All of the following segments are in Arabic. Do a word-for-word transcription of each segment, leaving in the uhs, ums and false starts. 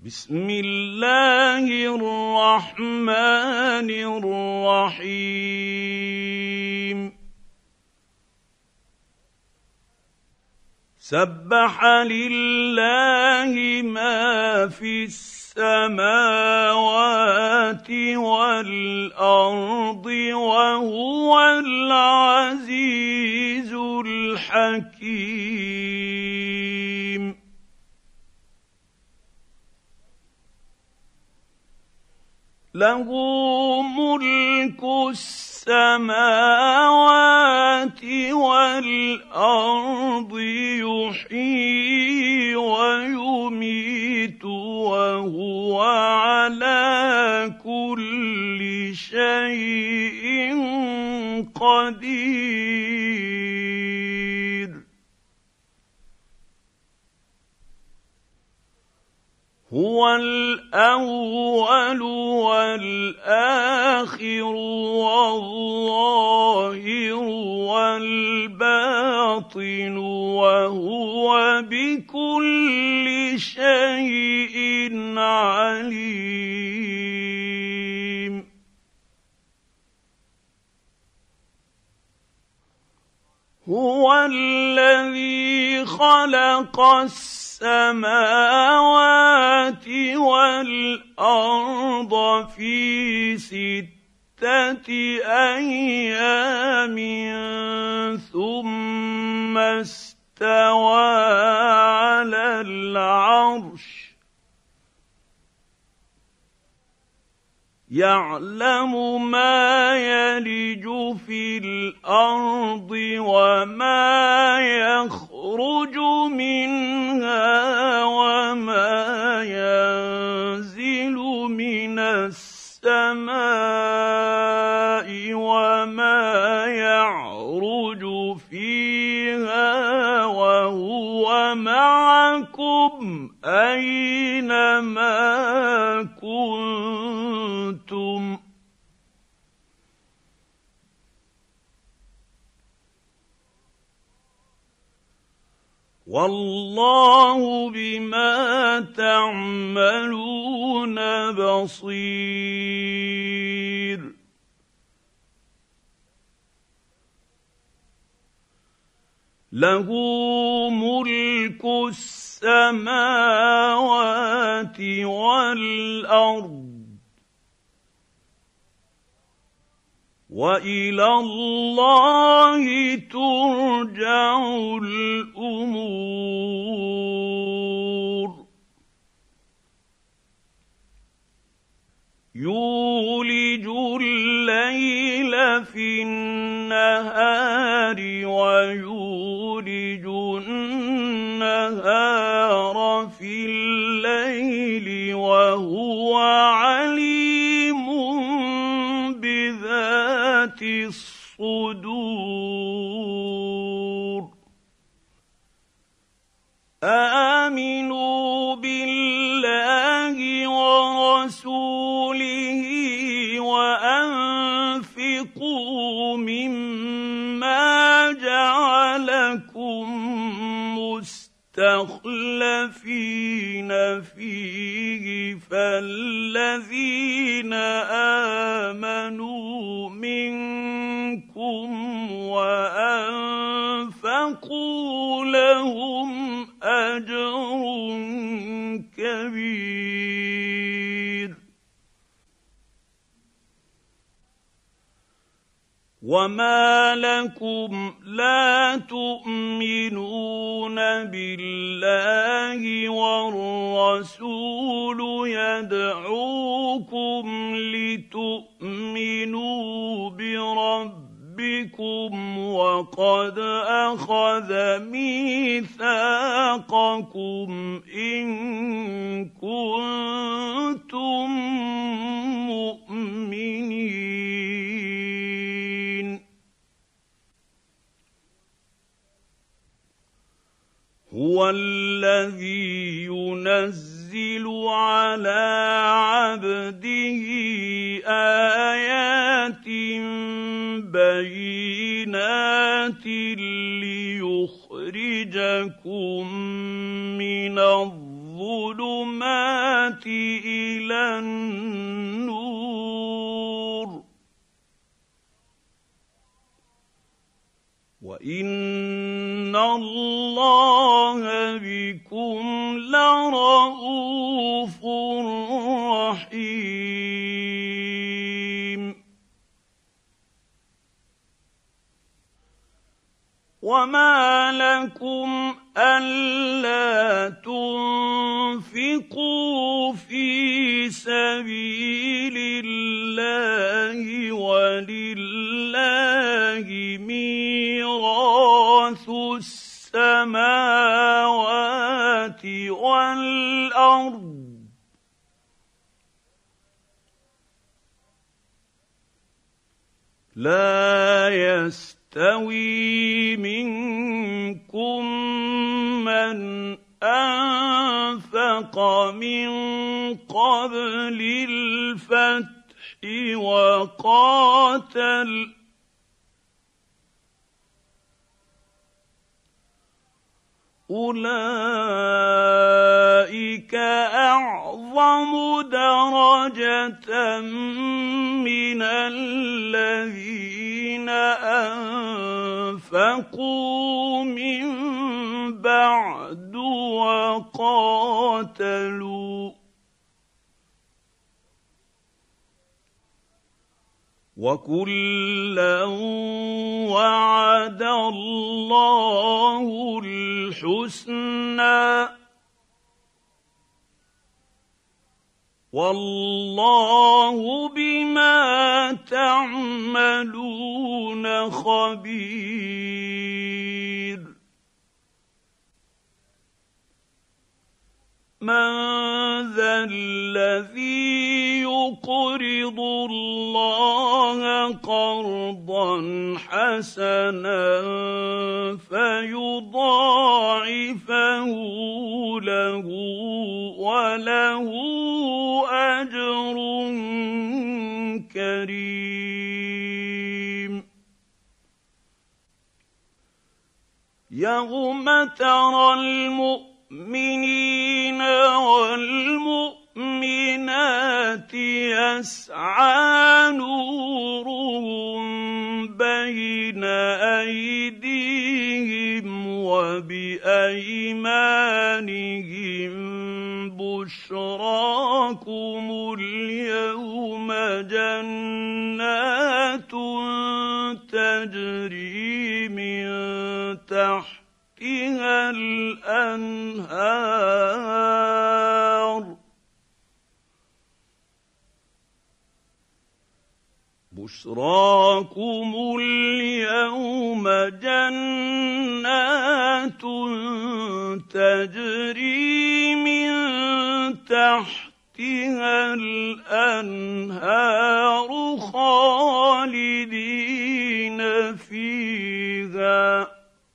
بسم الله الرحمن الرحيم سبح لله ما في السماوات والأرض وهو العزيز الحكيم له ملك السماوات والأرض يحيي ويميت وهو على كل شيء قدير هو الأول والآخر والظاهر والباطن وهو بكل شيء عليم هو الذي خلق السماوات والأرض في ستة أيام ثم استوى على العرش يعلم ما يلج في الأرض وما يخرج منها وما ينزل من السماء وما يعرج فيها وهو معكم أينما كنتم والله بما تعملون بصير له ملك السماوات والأرض وإلى الله ترجع الأمور يولج الليل في النهار ويولج النهار في الليل وهو عليم بذات الصدور آمنوا بالله ورسوله وأنفقوا مما جعلكم مستخلفين فيه فالذين آمنوا منكم وأنفقوا لهم أجر كبير وما لكم لا تؤمنون بالله والرسول يدعوكم لتؤمنوا بربكم وقد أخذ ميثاقكم إن كنتم مؤمنين هو الذي ينزل على عبده آيات بينات ليخرجكم من الظلمات الظلمات إلى النور وإن الله بكم لرءوف رحيم وما لكم ألا تنفقوا في سبيل الله ولله ميراث السماوات والأرض لا يستوي منكم من أنفق من قبل الفتح وقاتل أولئك أعظم درجة من الذين أنفقوا من بعد وقاتلوا وكلا وعد الله الحسنى والله بما تعملون خبير من ذا الذي يقرض الله قرضا حسنا فيضاعفه له وله أجر كريم يوم ترى المؤمنين المؤمنين والمؤمنات يسعى نورهم بين أيديهم وبأيمانهم بشراكم اليوم جنات تجري من تحت تحتها الأنهار بشراكم اليوم جنات تجري من تحتها الأنهار خالدين فيها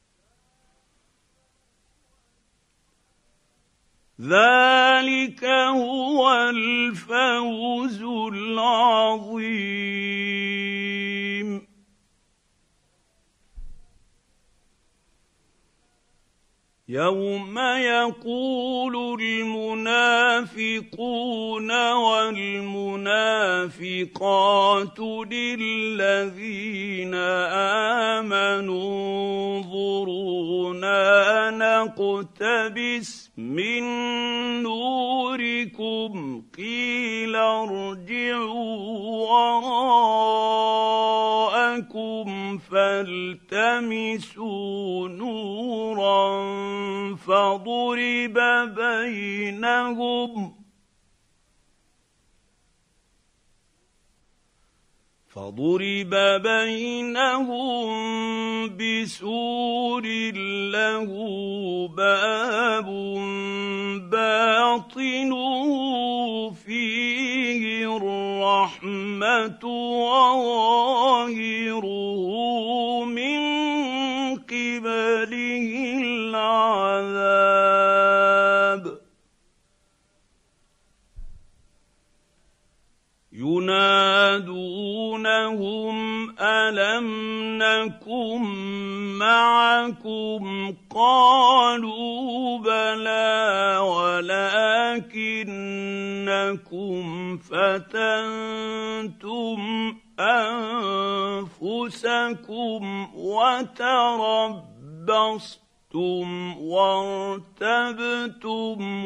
ذلك هو الفوز العظيم يوم يقول المنافقون والمنافقات للذين آمنوا انظرونا نقتبس من نوركم قيل ارجعوا وراءكم فالتمسوا نورا فضرب بينهم فضرب بينهم بسور له باب باطنه فيه الرحمة وظاهره من قبله العذاب ينادونهم ألم نكن معكم قالوا بلى ولكنكم فتنتم أنفسكم وتربصتم وارتبتم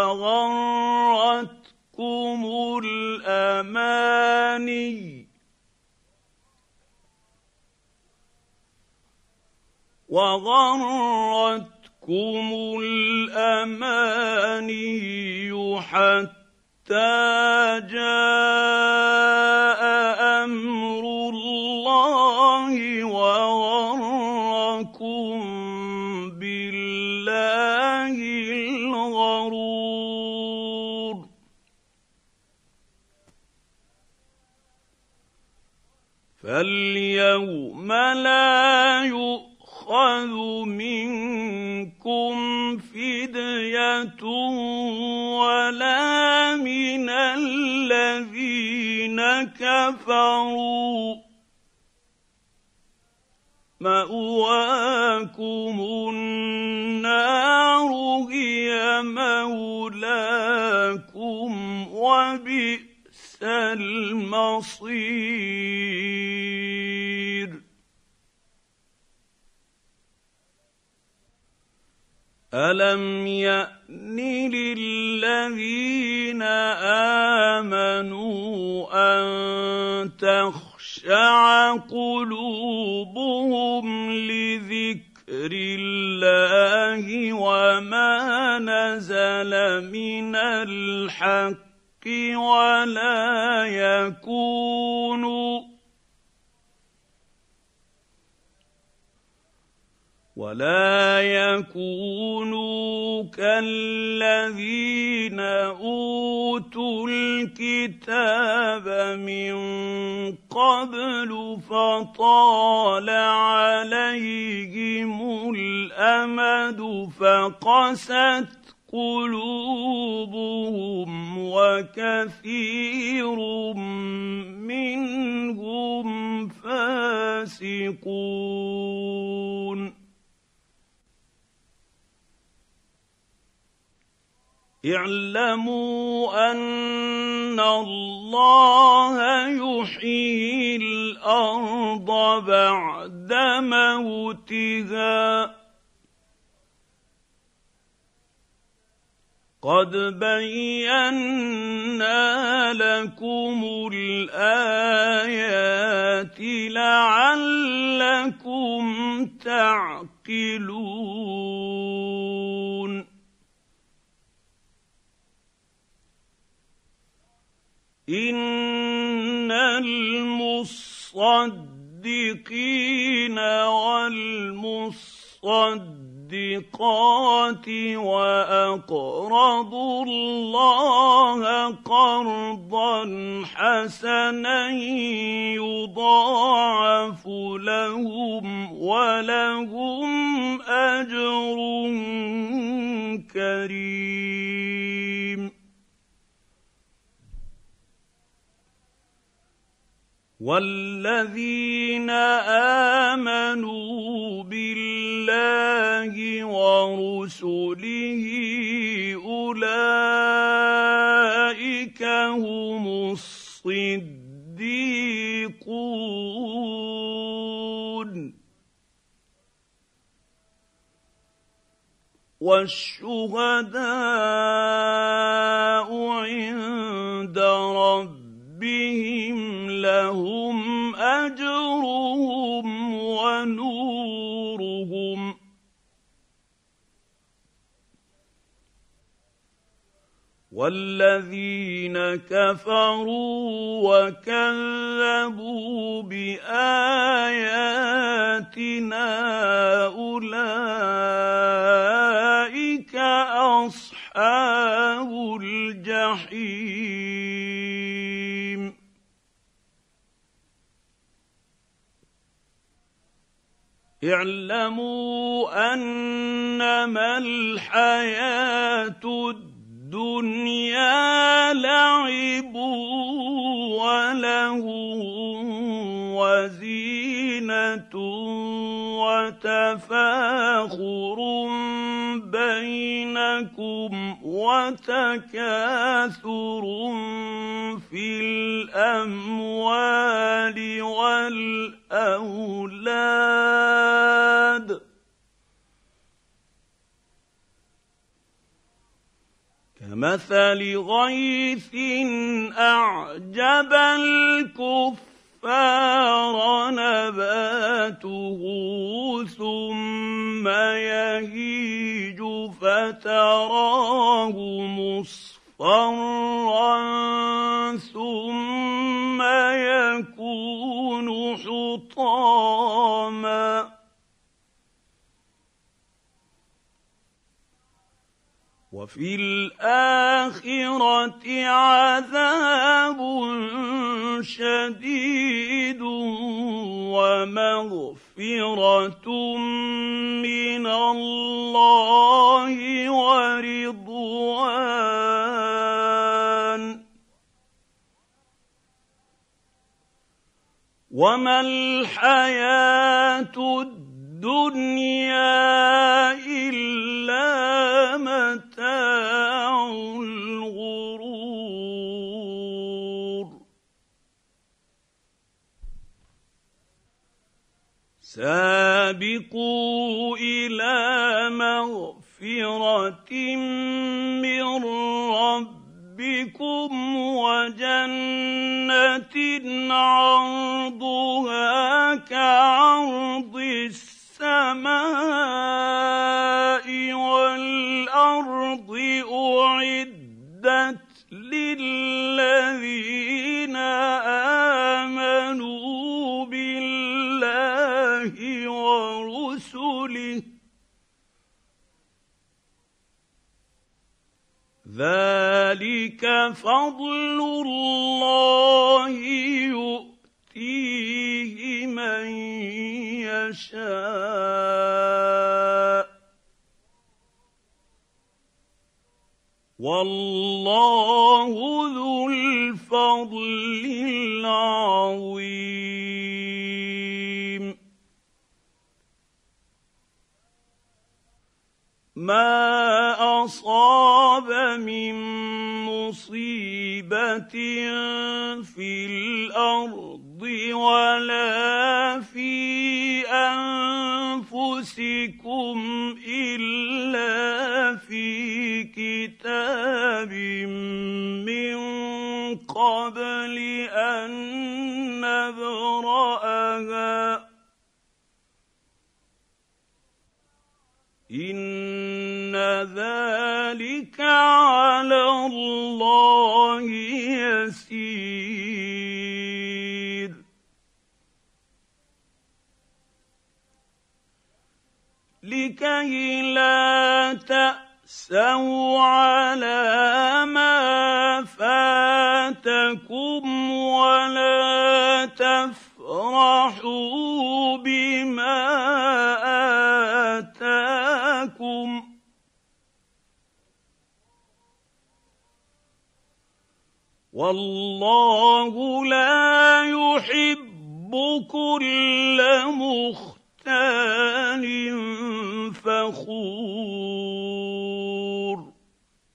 وغرتكم الأماني وغرتكم الأماني حتى جاء أمر الله وغركم بالله الغرور فاليوم لا يؤمن يؤخذ منكم فدية ولا من الذين كفروا مأواكم النار هي مولاكم وبئس المصير ألم يأن للذين آمنوا أن تخشع قلوبهم لذكر الله وما نزل من الحق ولا يكونوا ولا يكونوا كالذين أوتوا الكتاب من قبل فطال عليهم الأمد فقست قلوبهم وكثير منهم فاسقون اعلموا أن الله يحيي الأرض بعد موتها قد بينا لكم الآيات لعلكم تعقلون إن المصدقين والمصدقات وأقرضوا الله قرضا حسنا يضاعف لهم ولهم أجر كريم والذين آمنوا بالله ورسله أولئك هم الصديقون والشهداء عند ربهم لهم أجرهم ونورهم والذين كفروا وكذبوا بآياتنا أولئك أصحاب الجحيم اعلموا أنما الحياة الدنيا لعب ولهو وزينة وتفاخر بينكم بينكم وتكاثر في الأموال والأولاد كمثل غيث أعجب الكفار نباته ثم يهيج فتراه مصفرا ثم يكون حطاما وفي الآخرة عذاب شديد ومغفرة من الله ورضوان وما الحياة الدنيا إلا متاع الغرور سابقوا إلى مغفرة من ربكم وجنة عرضها كعرض السماء والأرض أعدت للذين آمنوا بالله ورسله ذلك فضل الله يؤتيه من يشاء والله ذو الفضل العظيم ما أصاب من مصيبة في الأرض ولا في أنفسكم إلا في كتاب من قبل أن نبرأها إن ذلك على الله يسير لكي لا تأسوا على ما فاتكم ولا تفرحوا بما آتاكم والله لا يحب كل مختال فخور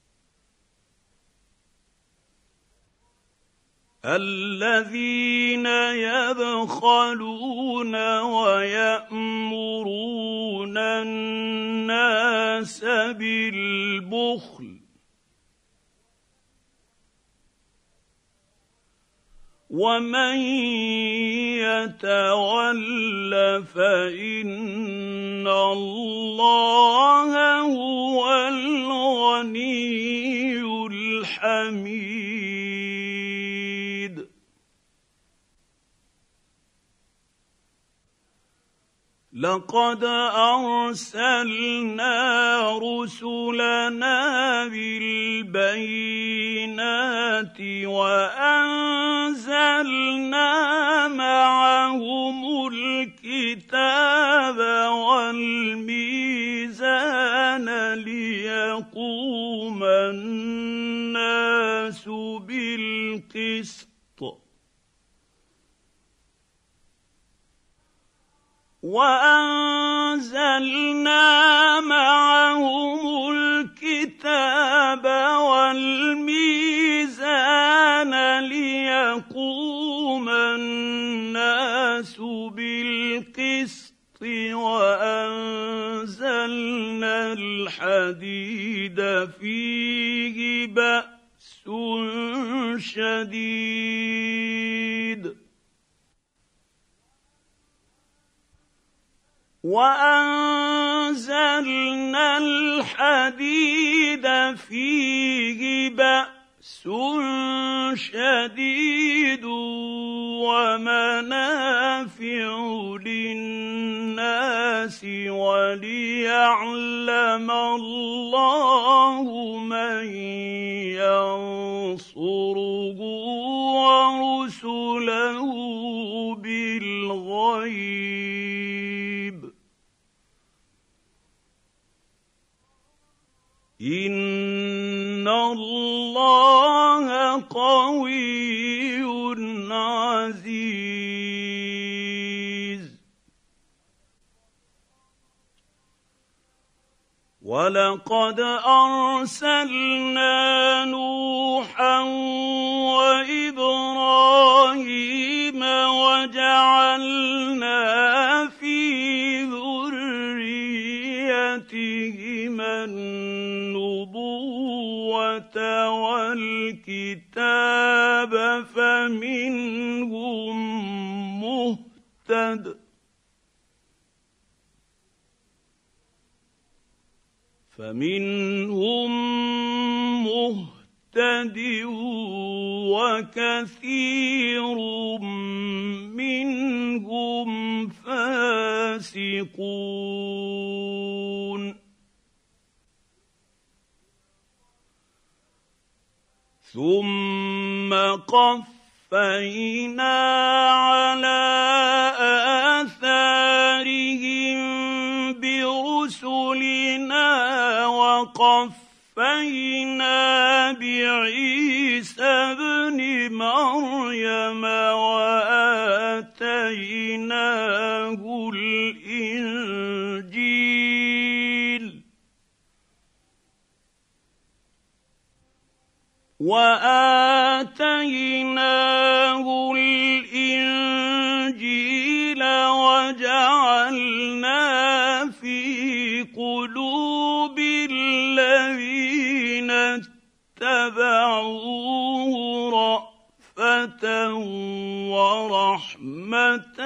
الذين يبخلون ويأمرون الناس بالبخل ومن يتول فإن الله هو الغني الحميد لقد أرسلنا رسلنا بالبينات وأنزلنا معهم الكتاب والميزان ليقوم الناس بالقسط وأنزلنا معهم الكتاب الحديد فيه بأس شديد وأنزلنا الحديد فيه بأس شديد ومنافع للناس وليعلم الله من ينصره ورسله بالغيب إن الله قوي عزيز ولقد أرسلنا نوحا وإبراهيم وجعلنا في ذريتهما النبوة والكتاب فمنهم مهتد فمنهم مهتد وكثير منهم فاسقون ثم قفينا على آثارهم برسلنا وقفينا بعيسى ابن مريم وآتيناه الإنجيل وآتيناه الإنجيل وجعلنا في قلوب الذين اتبعوه رأفة ورحمة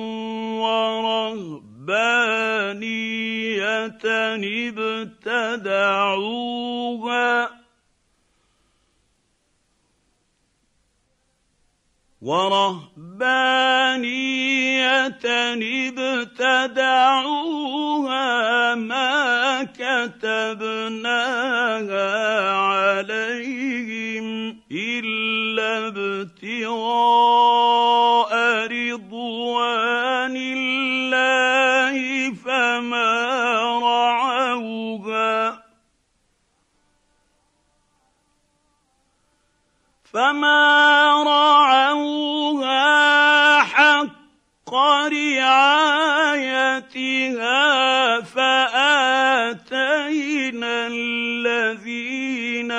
ورهبانية ابتدعوها ورهبانية ابتدعوها ما كتبناها عليهم إلا ابتغاء رضوان الله فما رعوها فما رعوها حق رعايتها فآتينا الذين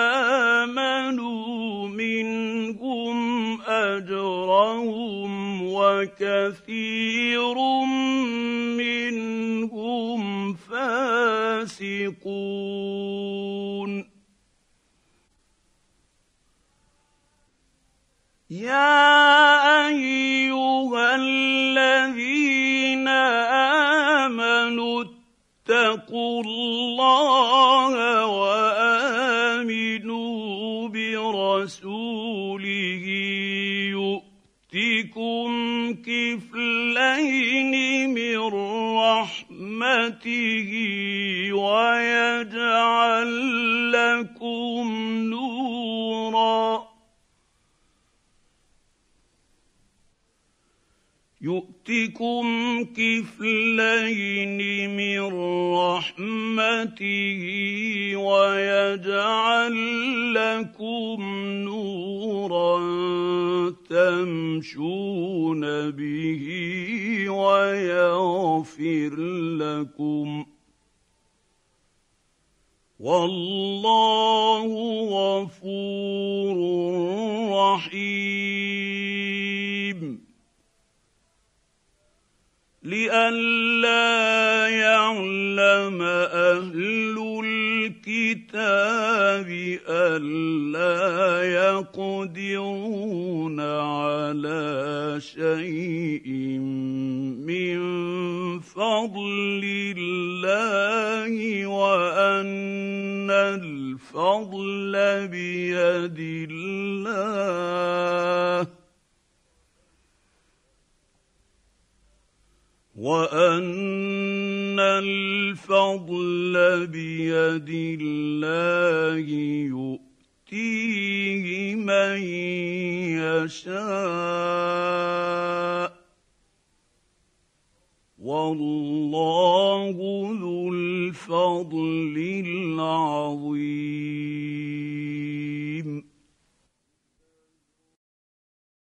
آمنوا منهم أجرهم وكثير منهم فاسقون يا أيها الذين آمنوا اتقوا الله وآمنوا برسوله يؤتكم كفلين من رحمته ويجعل لكم نورا يؤتكم كفلين من رحمته ويجعل لكم نورا تمشون به ويغفر لكم والله غفور رحيم لئلا يعلم أهل الكتاب ألا يقدرون على شيء من فضل الله وأن الفضل بيد الله وأن الفضل بيد الله يؤتيه من يشاء والله ذو الفضل العظيم.